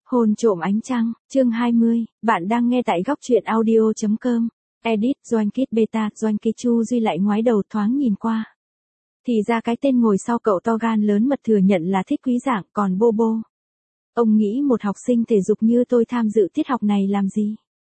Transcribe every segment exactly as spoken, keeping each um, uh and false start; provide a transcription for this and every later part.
Hôn trộm ánh trăng, chương hai mươi, bạn đang nghe tại góc truyện audio.com. Edit, Doanh Kít Beta, Doanh Kít Chu Duy lại ngoái đầu thoáng nhìn qua. Thì ra cái tên ngồi sau cậu to gan lớn mật thừa nhận là thích Quý Giảng, còn Bô Bô. Ông nghĩ một học sinh thể dục như tôi tham dự tiết học này làm gì?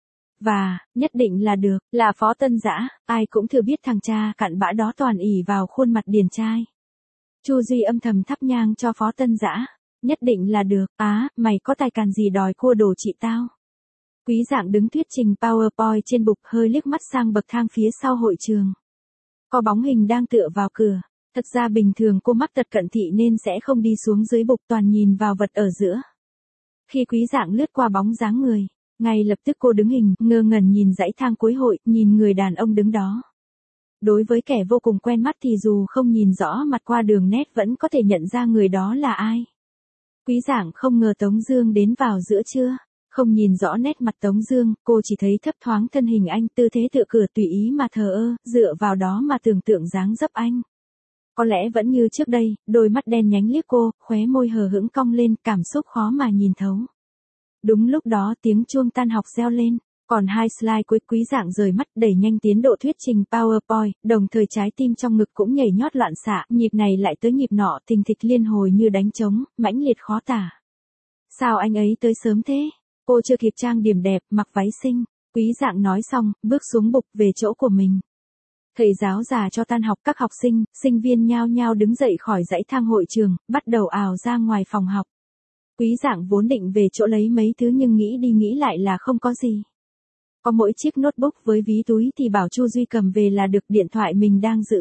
Và, nhất định là được, là Phó Tân Dã, ai cũng thừa biết thằng cha cặn bã đó toàn ỷ vào khuôn mặt điển trai. Chu Duy âm thầm thắp nhang cho Phó Tân Dã. Nhất định là được, á, mày có tài càn gì đòi cua đồ chị tao. Quý Giảng đứng thuyết trình PowerPoint trên bục hơi liếc mắt sang bậc thang phía sau hội trường. Có bóng hình đang tựa vào cửa, thật ra bình thường cô mắc tật cận thị nên sẽ không đi xuống dưới bục toàn nhìn vào vật ở giữa. Khi Quý Giảng lướt qua bóng dáng người, ngay lập tức cô đứng hình, ngơ ngẩn nhìn dãy thang cuối hội, nhìn người đàn ông đứng đó. Đối với kẻ vô cùng quen mắt thì dù không nhìn rõ mặt qua đường nét vẫn có thể nhận ra người đó là ai. Quý Giảng không ngờ Tống Dương đến vào giữa trưa, không nhìn rõ nét mặt Tống Dương, cô chỉ thấy thấp thoáng thân hình anh, tư thế tựa cửa tùy ý mà thờ ơ, dựa vào đó mà tưởng tượng dáng dấp anh. Có lẽ vẫn như trước đây, đôi mắt đen nhánh liếc cô, khóe môi hờ hững cong lên, cảm xúc khó mà nhìn thấu. Đúng lúc đó tiếng chuông tan học reo lên, còn hai slide cuối. Quý Giảng rời mắt đẩy nhanh tiến độ thuyết trình PowerPoint, đồng thời trái tim trong ngực cũng nhảy nhót loạn xạ, nhịp này lại tới nhịp nọ, thình thịch liên hồi như đánh trống, mãnh liệt khó tả. Sao anh ấy tới sớm thế? Cô chưa kịp trang điểm đẹp, mặc váy xinh. Quý Giảng nói xong, bước xuống bục về chỗ của mình. Thầy giáo già cho tan học, các học sinh, sinh viên nhao nhao đứng dậy khỏi dãy thang hội trường, bắt đầu ào ra ngoài phòng học. Quý Giảng vốn định về chỗ lấy mấy thứ nhưng nghĩ đi nghĩ lại là không có gì. Có mỗi chiếc notebook với ví túi thì bảo Chu Duy cầm về là được, điện thoại mình đang giữ.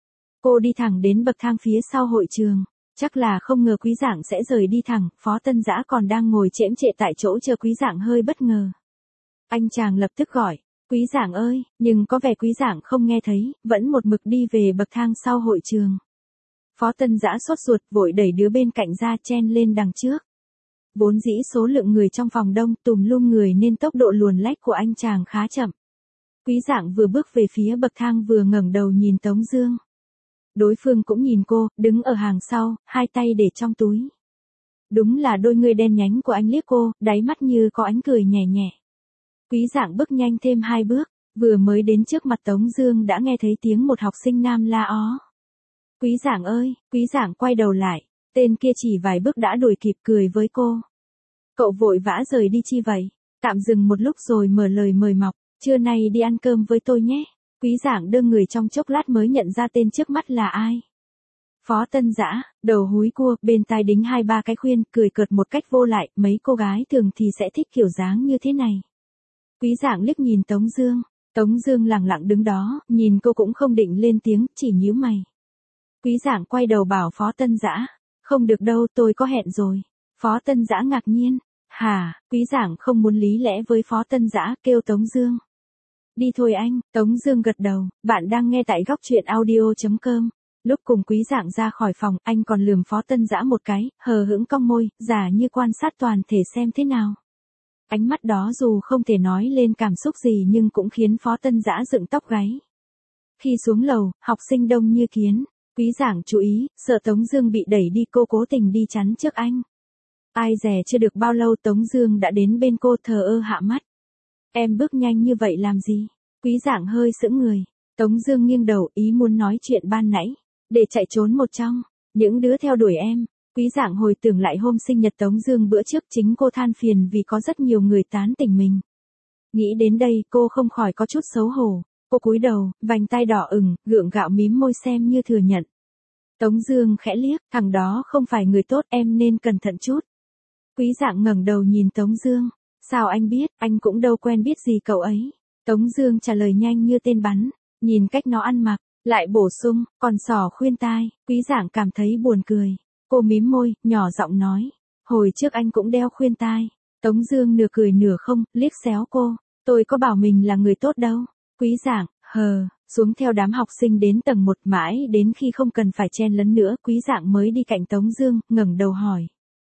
Cô đi thẳng đến bậc thang phía sau hội trường, chắc là không ngờ Quý Giảng sẽ rời đi thẳng, Phó Tân Dã còn đang ngồi chễm chệ tại chỗ chờ Quý Giảng hơi bất ngờ. Anh chàng lập tức gọi, Quý Giảng ơi, nhưng có vẻ Quý Giảng không nghe thấy, vẫn một mực đi về bậc thang sau hội trường. Phó Tân Dã sốt ruột vội đẩy đứa bên cạnh ra chen lên đằng trước. Vốn dĩ số lượng người trong phòng đông tùm lum người nên tốc độ luồn lách của anh chàng khá chậm. Quý Giảng vừa bước về phía bậc thang vừa ngẩng đầu nhìn Tống Dương. Đối phương cũng nhìn cô, đứng ở hàng sau, hai tay để trong túi. Đúng là đôi người đen nhánh của anh liếc cô, đáy mắt như có ánh cười nhẹ nhẹ. Quý Giảng bước nhanh thêm hai bước, vừa mới đến trước mặt Tống Dương đã nghe thấy tiếng một học sinh nam la ó. Quý Giảng ơi, Quý Giảng quay đầu lại, tên kia chỉ vài bước đã đuổi kịp, cười với cô. Cậu vội vã rời đi chi vậy? Tạm dừng một lúc rồi mở lời mời mọc, trưa nay đi ăn cơm với tôi nhé. Quý Giảng đơ người trong chốc lát mới nhận ra tên trước mắt là ai. Phó Tân Dã, đầu húi cua, bên tai đính hai ba cái khuyên, cười cợt một cách vô lại, mấy cô gái thường thì sẽ thích kiểu dáng như thế này. Quý Giảng liếc nhìn Tống Dương, Tống Dương lặng lặng đứng đó, nhìn cô cũng không định lên tiếng, chỉ nhíu mày. Quý Giảng quay đầu bảo Phó Tân Dã, không được đâu, tôi có hẹn rồi. Phó Tân Dã ngạc nhiên, hả? Quý Giảng không muốn lý lẽ với Phó Tân Dã, kêu Tống Dương. Đi thôi anh. Tống Dương gật đầu, bạn đang nghe tại góc truyện audio.com. Lúc cùng Quý Giảng ra khỏi phòng, anh còn lườm Phó Tân Dã một cái, hờ hững cong môi, giả như quan sát toàn thể xem thế nào. Ánh mắt đó dù không thể nói lên cảm xúc gì nhưng cũng khiến Phó Tân Dã dựng tóc gáy. Khi xuống lầu, học sinh đông như kiến. Quý Giảng chú ý, sợ Tống Dương bị đẩy đi, cô cố tình đi chắn trước anh. Ai dè chưa được bao lâu Tống Dương đã đến bên cô, thờ ơ hạ mắt. Em bước nhanh như vậy làm gì? Quý Giảng hơi sững người. Tống Dương nghiêng đầu, ý muốn nói chuyện ban nãy, để chạy trốn một trong những đứa theo đuổi em. Quý Giảng hồi tưởng lại hôm sinh nhật Tống Dương bữa trước, chính cô than phiền vì có rất nhiều người tán tỉnh mình. Nghĩ đến đây cô không khỏi có chút xấu hổ. Cô cúi đầu, vành tai đỏ ửng, gượng gạo mím môi xem như thừa nhận. Tống Dương khẽ liếc, thằng đó không phải người tốt, em nên cẩn thận chút. Quý Giảng ngẩng đầu nhìn Tống Dương, sao anh biết, anh cũng đâu quen biết gì cậu ấy. Tống Dương trả lời nhanh như tên bắn, nhìn cách nó ăn mặc, lại bổ sung, còn sò khuyên tai. Quý Giảng cảm thấy buồn cười, cô mím môi, nhỏ giọng nói, hồi trước anh cũng đeo khuyên tai. Tống Dương nửa cười nửa không, liếc xéo cô, tôi có bảo mình là người tốt đâu. Quý Giảng, hờ, xuống theo đám học sinh đến tầng một, mãi đến khi không cần phải chen lấn nữa, Quý Giảng mới đi cạnh Tống Dương, ngẩng đầu hỏi.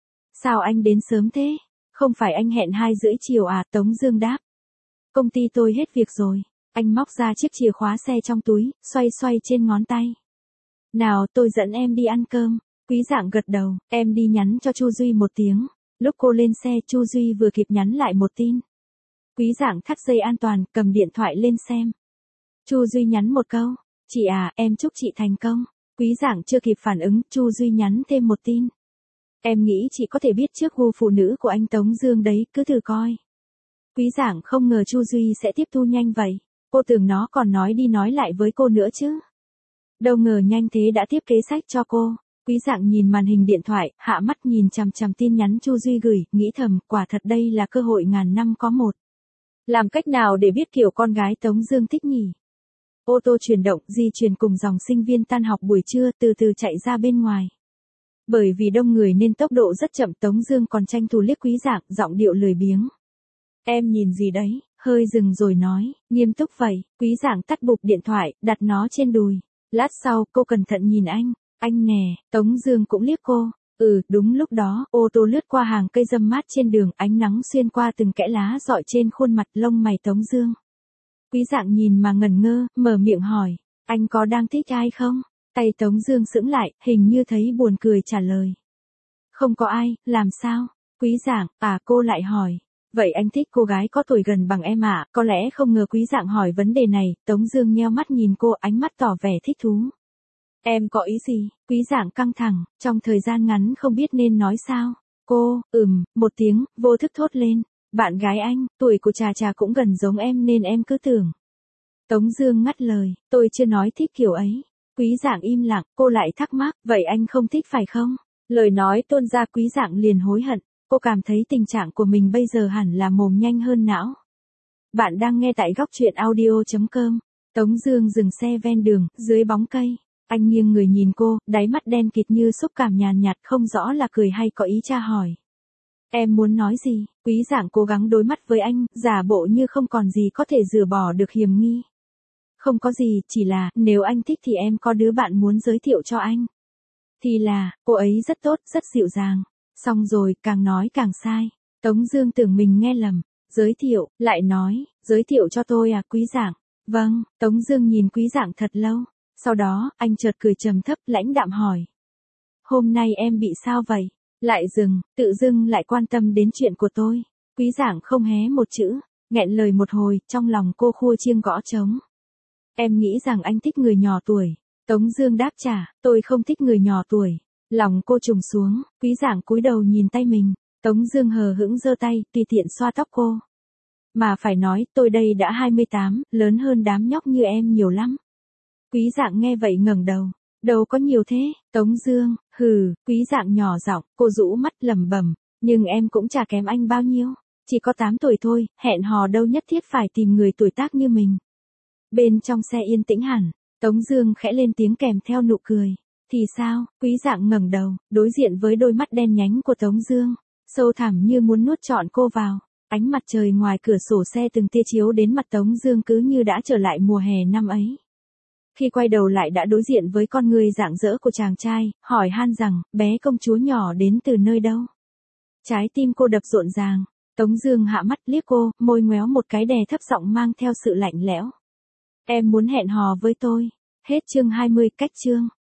Sao anh đến sớm thế? Không phải anh hẹn hai rưỡi chiều à? Tống Dương đáp. Công ty tôi hết việc rồi. Anh móc ra chiếc chìa khóa xe trong túi, xoay xoay trên ngón tay. Nào tôi dẫn em đi ăn cơm. Quý Giảng gật đầu, em đi nhắn cho Chu Duy một tiếng. Lúc cô lên xe Chu Duy vừa kịp nhắn lại một tin. Quý Dạng thắt dây an toàn, cầm điện thoại lên xem. Chu Duy nhắn một câu, chị à, em chúc chị thành công. Quý Dạng chưa kịp phản ứng, Chu Duy nhắn thêm một tin. Em nghĩ chị có thể biết trước gu phụ nữ của anh Tống Dương đấy, cứ thử coi. Quý Dạng không ngờ Chu Duy sẽ tiếp thu nhanh vậy. Cô tưởng nó còn nói đi nói lại với cô nữa chứ. Đâu ngờ nhanh thế đã tiếp kế sách cho cô. Quý Dạng nhìn màn hình điện thoại, hạ mắt nhìn chằm chằm tin nhắn Chu Duy gửi, nghĩ thầm, quả thật đây là cơ hội ngàn năm có một. Làm cách nào để biết kiểu con gái Tống Dương thích nhỉ? Ô tô chuyển động, di chuyển cùng dòng sinh viên tan học buổi trưa từ từ chạy ra bên ngoài. Bởi vì đông người nên tốc độ rất chậm, Tống Dương còn tranh thủ liếc Quý Dạng, giọng điệu lười biếng. Em nhìn gì đấy? Hơi dừng rồi nói, nghiêm túc vậy. Quý Dạng tắt bụp điện thoại, đặt nó trên đùi. Lát sau, cô cẩn thận nhìn anh. Anh nè, Tống Dương cũng liếc cô. Ừ, đúng lúc đó, ô tô lướt qua hàng cây râm mát trên đường, ánh nắng xuyên qua từng kẽ lá rọi trên khuôn mặt, lông mày Tống Dương. Quý Dạng nhìn mà ngẩn ngơ, mở miệng hỏi, anh có đang thích ai không? Tay Tống Dương sững lại, hình như thấy buồn cười trả lời. Không có ai, làm sao? Quý Dạng, à cô lại hỏi. Vậy anh thích cô gái có tuổi gần bằng em ạ? Có lẽ không ngờ Quý Dạng hỏi vấn đề này, Tống Dương nheo mắt nhìn cô, ánh mắt tỏ vẻ thích thú. Em có ý gì? Quý Dạng căng thẳng, trong thời gian ngắn không biết nên nói sao. Cô, ừm, một tiếng, vô thức thốt lên. Bạn gái anh, tuổi của Trà Trà cũng gần giống em nên em cứ tưởng. Tống Dương ngắt lời, tôi chưa nói thích kiểu ấy. Quý Dạng im lặng, cô lại thắc mắc, vậy anh không thích phải không? Lời nói tuôn ra, Quý Dạng liền hối hận. Cô cảm thấy tình trạng của mình bây giờ hẳn là mồm nhanh hơn não. Bạn đang nghe tại góc truyện audio chấm com. Tống Dương dừng xe ven đường, dưới bóng cây. Anh nghiêng người nhìn cô, đáy mắt đen kịt như xúc cảm nhàn nhạt, không rõ là cười hay có ý tra hỏi. Em muốn nói gì? Quý Dạng cố gắng đối mắt với anh, giả bộ như không còn gì có thể rửa bỏ được hiểm nghi. Không có gì, chỉ là, nếu anh thích thì em có đứa bạn muốn giới thiệu cho anh. Thì là, cô ấy rất tốt, rất dịu dàng. Xong rồi, càng nói càng sai. Tống Dương tưởng mình nghe lầm. Giới thiệu, lại nói, giới thiệu cho tôi à, Quý Dạng? Vâng. Tống Dương nhìn Quý Dạng thật lâu. Sau đó, anh chợt cười trầm thấp, lãnh đạm hỏi. Hôm nay em bị sao vậy? Lại dừng, tự dưng lại quan tâm đến chuyện của tôi. Quý Dạng không hé một chữ, nghẹn lời một hồi, trong lòng cô khua chiêng gõ trống. Em nghĩ rằng anh thích người nhỏ tuổi. Tống Dương đáp trả, tôi không thích người nhỏ tuổi. Lòng cô trùng xuống, Quý Dạng cúi đầu nhìn tay mình. Tống Dương hờ hững giơ tay, tùy tiện xoa tóc cô. Mà phải nói, tôi đây đã hai mươi tám, lớn hơn đám nhóc như em nhiều lắm. Quý Dạng nghe vậy ngẩng đầu. Đâu có nhiều thế, Tống Dương, hừ. Quý Dạng nhỏ giọng, cô rũ mắt lẩm bẩm, nhưng em cũng chả kém anh bao nhiêu, chỉ có tám tuổi thôi, hẹn hò đâu nhất thiết phải tìm người tuổi tác như mình. Bên trong xe yên tĩnh hẳn, Tống Dương khẽ lên tiếng kèm theo nụ cười. Thì sao? Quý Dạng ngẩng đầu, đối diện với đôi mắt đen nhánh của Tống Dương, sâu thẳm như muốn nuốt trọn cô vào. Ánh mặt trời ngoài cửa sổ xe từng tia chiếu đến mặt Tống Dương cứ như đã trở lại mùa hè năm ấy. Khi quay đầu lại đã đối diện với con người rạng rỡ của chàng trai, hỏi han rằng, bé công chúa nhỏ đến từ nơi đâu? Trái tim cô đập rộn ràng. Tống Dương hạ mắt liếc cô, môi ngoéo một cái đè thấp giọng mang theo sự lạnh lẽo. Em muốn hẹn hò với tôi. Hết chương hai mươi, cách chương.